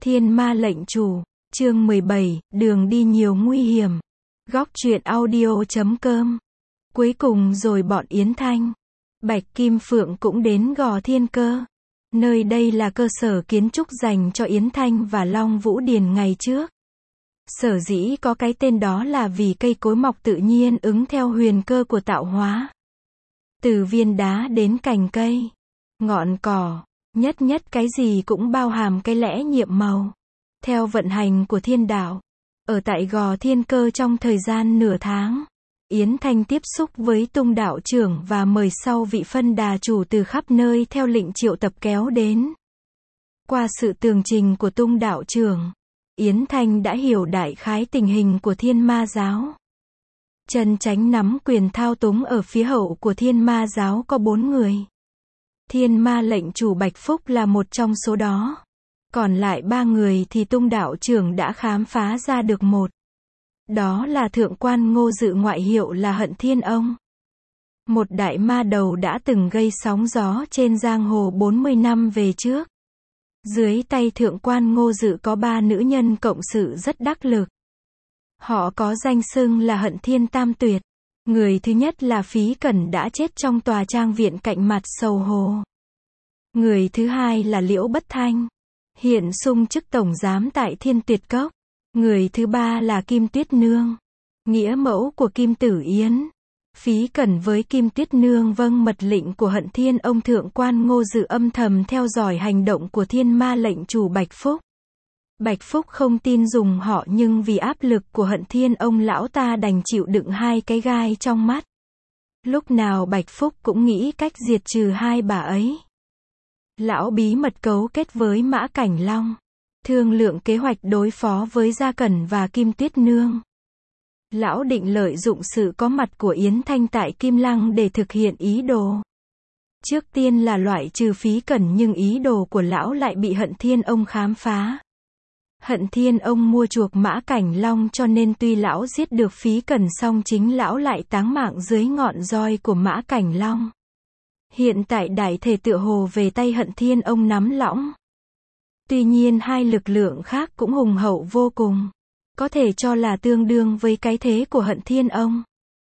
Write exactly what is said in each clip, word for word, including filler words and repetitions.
Thiên Ma lệnh chủ, chương mười bảy, đường đi nhiều nguy hiểm. Góc truyện audio chấm com. Cuối cùng rồi bọn Yến Thanh, Bạch Kim Phượng cũng đến Gò Thiên Cơ. Nơi đây là cơ sở kiến trúc dành cho Yến Thanh và Long Vũ Điền ngày trước. Sở dĩ có cái tên đó là vì cây cối mọc tự nhiên ứng theo huyền cơ của tạo hóa. Từ viên đá đến cành cây, ngọn cỏ, nhất nhất cái gì cũng bao hàm cái lẽ nhiệm màu. Theo vận hành của thiên đạo, ở tại Gò Thiên Cơ trong thời gian nửa tháng, Yến Thanh tiếp xúc với Tung đạo trưởng và mời sau vị phân đà chủ từ khắp nơi theo lệnh triệu tập kéo đến. Qua sự tường trình của Tung đạo trưởng, Yến Thanh đã hiểu đại khái tình hình của Thiên Ma giáo. Chân chánh nắm quyền thao túng ở phía hậu của Thiên Ma giáo có bốn người. Thiên Ma lệnh chủ Bạch Phúc là một trong số đó. Còn lại ba người thì Tung đạo trưởng đã khám phá ra được một. Đó là thượng quan Ngô Dự, ngoại hiệu là Hận Thiên Ông. Một đại ma đầu đã từng gây sóng gió trên giang hồ bốn mươi năm về trước. Dưới tay thượng quan Ngô Dự có ba nữ nhân cộng sự rất đắc lực. Họ có danh xưng là Hận Thiên Tam Tuyệt. Người thứ nhất là Phí Cẩn đã chết trong tòa trang viện cạnh mặt Sầu Hồ. Người thứ hai là Liễu Bất Thanh, hiện sung chức tổng giám tại Thiên Tuyệt Cốc. Người thứ ba là Kim Tuyết Nương, nghĩa mẫu của Kim Tử Yến. Phí Cẩn với Kim Tuyết Nương vâng mật lệnh của Hận Thiên Ông thượng quan Ngô Dự âm thầm theo dõi hành động của Thiên Ma lệnh chủ Bạch Phúc. Bạch Phúc không tin dùng họ, nhưng vì áp lực của Hận Thiên Ông lão ta đành chịu đựng hai cái gai trong mắt. Lúc nào Bạch Phúc cũng nghĩ cách diệt trừ hai bà ấy. Lão bí mật cấu kết với Mã Cảnh Long, thương lượng kế hoạch đối phó với Gia Cẩn và Kim Tuyết Nương. Lão định lợi dụng sự có mặt của Yến Thanh tại Kim Lăng để thực hiện ý đồ. Trước tiên là loại trừ Phí Cẩn, nhưng ý đồ của lão lại bị Hận Thiên Ông khám phá. Hận Thiên Ông mua chuộc Mã Cảnh Long, cho nên tuy lão giết được Phí Cẩn song chính lão lại táng mạng dưới ngọn roi của Mã Cảnh Long. Hiện tại đại thể tựa hồ về tay Hận Thiên Ông nắm lõng. Tuy nhiên hai lực lượng khác cũng hùng hậu vô cùng, có thể cho là tương đương với cái thế của Hận Thiên Ông.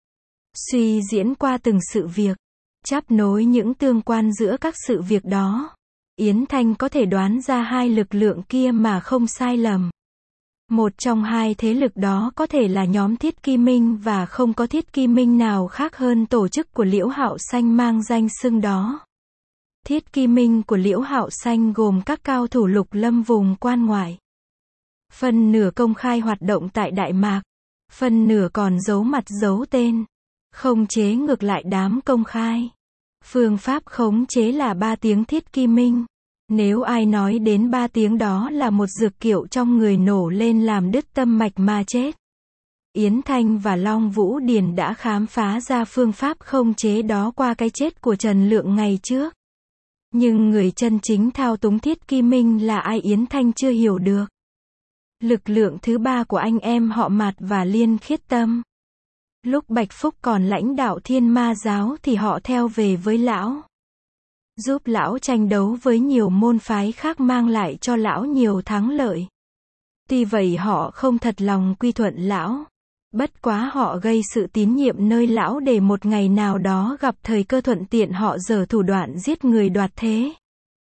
Suy diễn qua từng sự việc, chắp nối những tương quan giữa các sự việc đó, Yến Thanh có thể đoán ra hai lực lượng kia mà không sai lầm. Một trong hai thế lực đó có thể là nhóm Thiết Ki Minh, và không có Thiết Ki Minh nào khác hơn tổ chức của Liễu Hạo Xanh mang danh xưng đó. Thiết Ki Minh của Liễu Hạo Xanh gồm các cao thủ lục lâm vùng quan ngoại. Phần nửa công khai hoạt động tại Đại Mạc, phần nửa còn giấu mặt giấu tên, khống chế ngược lại đám công khai. Phương pháp khống chế là ba tiếng Thiết Ki Minh. Nếu ai nói đến ba tiếng đó là một dược kiệu trong người nổ lên làm đứt tâm mạch mà chết. Yến Thanh và Long Vũ Điền đã khám phá ra phương pháp khống chế đó qua cái chết của Trần Lượng ngày trước. Nhưng người chân chính thao túng Thiết Ki Minh là ai Yến Thanh chưa hiểu được. Lực lượng thứ ba của anh em họ Mạt và Liên Khiết Tâm. Lúc Bạch Phúc còn lãnh đạo Thiên Ma giáo thì họ theo về với lão, giúp lão tranh đấu với nhiều môn phái khác, mang lại cho lão nhiều thắng lợi. Tuy vậy họ không thật lòng quy thuận lão. Bất quá họ gây sự tín nhiệm nơi lão để một ngày nào đó gặp thời cơ thuận tiện họ giở thủ đoạn giết người đoạt thế,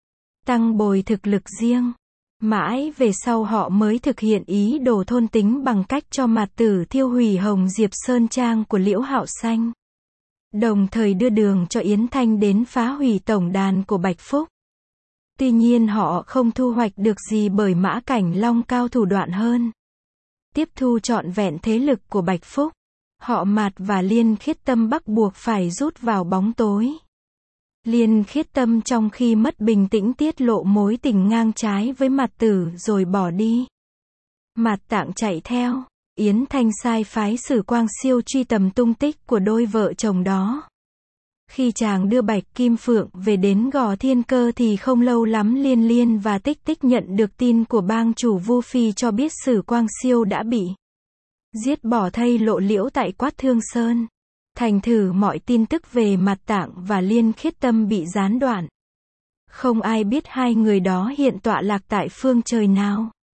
tăng bồi thực lực riêng. Mãi về sau họ mới thực hiện ý đồ thôn tính bằng cách cho Mạt Tử thiêu hủy Hồng Diệp Sơn Trang của Liễu Hạo Xanh, đồng thời đưa đường cho Yến Thanh đến phá hủy tổng đàn của Bạch Phúc. Tuy nhiên họ không thu hoạch được gì, bởi Mã Cảnh Long cao thủ đoạn hơn, tiếp thu trọn vẹn thế lực của Bạch Phúc. Họ Mạt và Liên Khiết Tâm bắt buộc phải rút vào bóng tối. Liên Khiết Tâm trong khi mất bình tĩnh tiết lộ mối tình ngang trái với Mạt Tử rồi bỏ đi. Mạt Tạng chạy theo, Yến Thanh sai phái Sử Quang Siêu truy tầm tung tích của đôi vợ chồng đó. Khi chàng đưa Bạch Kim Phượng về đến Gò Thiên Cơ thì không lâu lắm Liên Liên và Tích Tích nhận được tin của bang chủ Vu Phi cho biết Sử Quang Siêu đã bị giết bỏ thây lộ liễu tại Quát Thương Sơn. Thành thử mọi tin tức về Mạt Tạng và Liên Khiết Tâm bị gián đoạn. Không ai biết hai người đó hiện tọa lạc tại phương trời nào.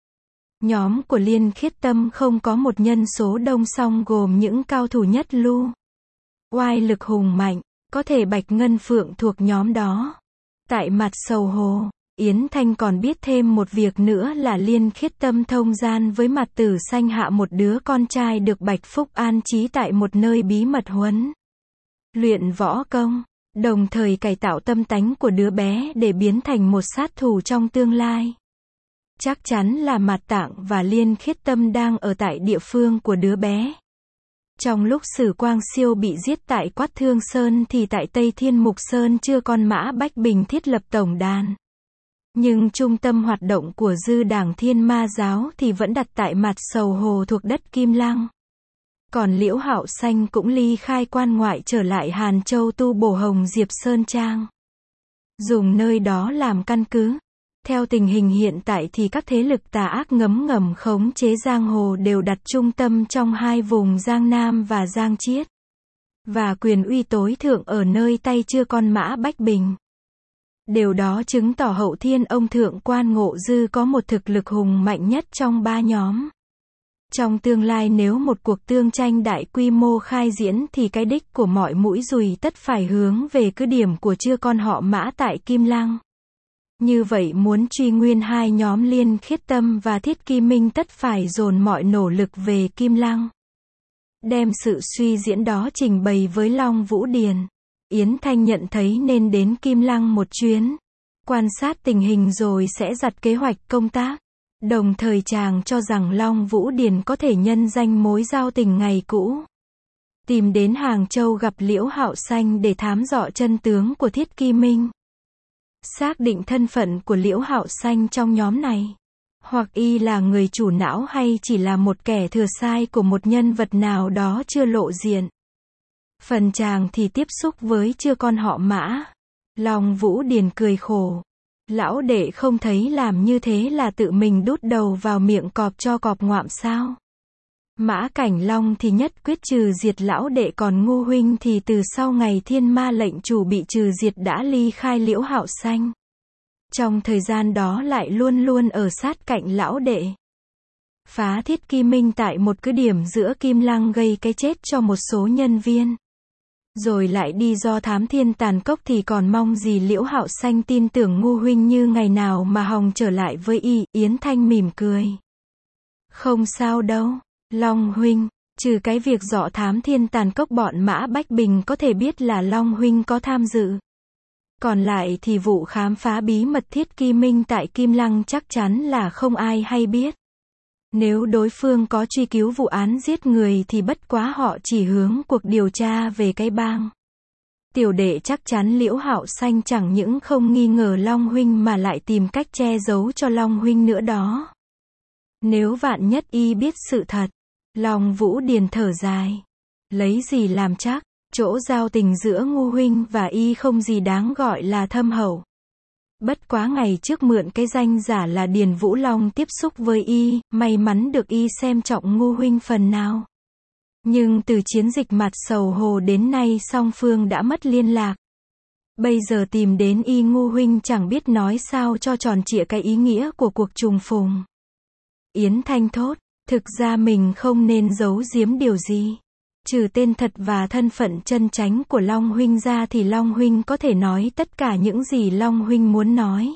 Nhóm của Liên Khiết Tâm không có một nhân số đông song gồm những cao thủ nhất lưu, oai lực hùng mạnh, có thể Bạch Ngân Phượng thuộc nhóm đó. Tại mặt Sầu Hồ, Yến Thanh còn biết thêm một việc nữa là Liên Khiết Tâm thông gian với Mặt Tử Xanh hạ một đứa con trai được Bạch Phúc an trí tại một nơi bí mật huấn luyện võ công, đồng thời cải tạo tâm tánh của đứa bé để biến thành một sát thủ trong tương lai. Chắc chắn là Mạt Tạng và Liên Khiết Tâm đang ở tại địa phương của đứa bé. Trong lúc Sử Quang Siêu bị giết tại Quát Thương Sơn thì tại Tây Thiên Mục Sơn chưa con Mã Bách Bình thiết lập tổng đàn. Nhưng trung tâm hoạt động của dư đảng Thiên Ma Giáo thì vẫn đặt tại mặt Sầu Hồ thuộc đất Kim Lăng. Còn Liễu Hạo Xanh cũng ly khai quan ngoại trở lại Hàn Châu tu bổ Hồng Diệp Sơn Trang, dùng nơi đó làm căn cứ. Theo tình hình hiện tại thì các thế lực tà ác ngấm ngầm khống chế giang hồ đều đặt trung tâm trong hai vùng Giang Nam và Giang Chiết, và quyền uy tối thượng ở nơi tay chưa con Mã Bách Bình. Điều đó chứng tỏ Hậu Thiên ông Thượng Quan Ngộ Dư có một thực lực hùng mạnh nhất trong ba nhóm. Trong tương lai nếu một cuộc tương tranh đại quy mô khai diễn thì cái đích của mọi mũi dùi tất phải hướng về cứ điểm của chưa con họ Mã tại Kim Lăng. Như vậy muốn truy nguyên hai nhóm Liên Khiết Tâm và Thiết Kỳ Minh tất phải dồn mọi nỗ lực về Kim Lăng. Đem sự suy diễn đó trình bày với Long Vũ Điền. Yến Thanh nhận thấy nên đến Kim Lăng một chuyến, quan sát tình hình rồi sẽ giặt kế hoạch công tác. Đồng thời chàng cho rằng Long Vũ Điền có thể nhân danh mối giao tình ngày cũ, tìm đến Hàng Châu gặp Liễu Hạo Xanh để thám dò chân tướng của Thiết Kỳ Minh. Xác định thân phận của Liễu Hạo Xanh trong nhóm này. Hoặc y là người chủ não hay chỉ là một kẻ thừa sai của một nhân vật nào đó chưa lộ diện. Phần chàng thì tiếp xúc với chưa con họ Mã. Long Vũ Điền cười khổ. Lão đệ không thấy làm như thế là tự mình đút đầu vào miệng cọp cho cọp ngoạm sao? Mã Cảnh Long thì nhất quyết trừ diệt lão đệ, còn Ngô huynh thì từ sau ngày Thiên Ma lệnh chủ bị trừ diệt đã ly khai Liễu Hạo Xanh. Trong thời gian đó lại luôn luôn ở sát cạnh lão đệ. Phá Thiết Kỳ Minh tại một cứ điểm giữa Kim Lăng gây cái chết cho một số nhân viên. Rồi lại đi do thám thiên tàn cốc thì còn mong gì Liễu Hạo Xanh tin tưởng Ngô huynh như ngày nào mà hòng trở lại với y. Yến Thanh mỉm cười. Không sao đâu, Long huynh, trừ cái việc dọ thám thiên tàn cốc bọn Mã Bách Bình có thể biết là Long huynh có tham dự. Còn lại thì vụ khám phá bí mật Thiết Kỳ Minh tại Kim Lăng chắc chắn là không ai hay biết. Nếu đối phương có truy cứu vụ án giết người thì bất quá họ chỉ hướng cuộc điều tra về cái bang. Tiểu đệ chắc chắn Liễu Hạo Xanh chẳng những không nghi ngờ Long huynh mà lại tìm cách che giấu cho Long huynh nữa đó. Nếu vạn nhất y biết sự thật. Long Vũ Điền thở dài. Lấy gì làm chắc, chỗ giao tình giữa Ngô huynh và y không gì đáng gọi là thâm hậu. Bất quá ngày trước mượn cái danh giả là Điền Vũ Long tiếp xúc với y, may mắn được y xem trọng Ngô huynh phần nào. Nhưng từ chiến dịch mặt Sầu Hồ đến nay song phương đã mất liên lạc. Bây giờ tìm đến y Ngô huynh chẳng biết nói sao cho tròn trịa cái ý nghĩa của cuộc trùng phùng. Yến Thanh thốt, thực ra mình không nên giấu giếm điều gì. Trừ tên thật và thân phận chân chánh của Long huynh ra thì Long huynh có thể nói tất cả những gì Long huynh muốn nói.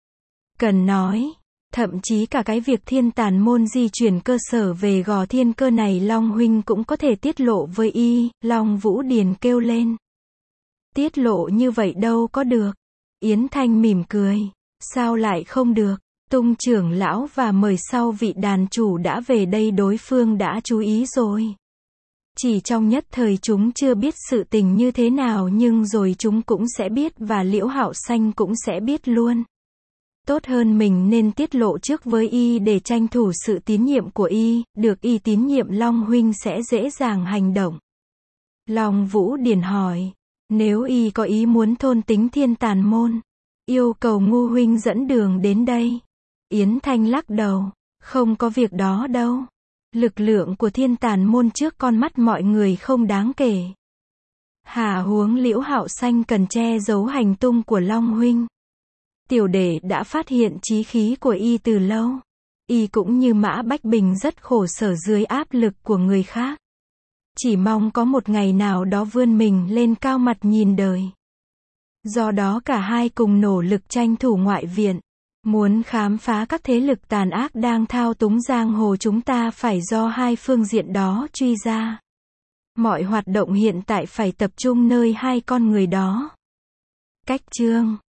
Cần nói, thậm chí cả cái việc Thiên Tàn môn di chuyển cơ sở về Gò Thiên Cơ này Long huynh cũng có thể tiết lộ với y. Long Vũ Điền kêu lên. Tiết lộ như vậy đâu có được. Yến Thanh mỉm cười. Sao lại không được? Tung trưởng lão và mời sau vị đàn chủ đã về đây đối phương đã chú ý rồi. Chỉ trong nhất thời chúng chưa biết sự tình như thế nào nhưng rồi chúng cũng sẽ biết và Liễu Hạo Xanh cũng sẽ biết luôn. Tốt hơn mình nên tiết lộ trước với y để tranh thủ sự tín nhiệm của y, được y tín nhiệm Long huynh sẽ dễ dàng hành động. Long Vũ Điền hỏi, nếu y có ý muốn thôn tính Thiên Tàn môn, yêu cầu Ngô huynh dẫn đường đến đây. Yến Thanh lắc đầu, không có việc đó đâu. Lực lượng của Thiên Tàn môn trước con mắt mọi người không đáng kể. Hà huống Liễu Hạo Xanh cần che giấu hành tung của Long huynh. Tiểu đệ đã phát hiện chí khí của y từ lâu. Y cũng như Mã Bách Bình rất khổ sở dưới áp lực của người khác. Chỉ mong có một ngày nào đó vươn mình lên cao mặt nhìn đời. Do đó cả hai cùng nỗ lực tranh thủ ngoại viện. Muốn khám phá các thế lực tàn ác đang thao túng giang hồ chúng ta phải do hai phương diện đó truy ra. Mọi hoạt động hiện tại phải tập trung nơi hai con người đó. Cách chương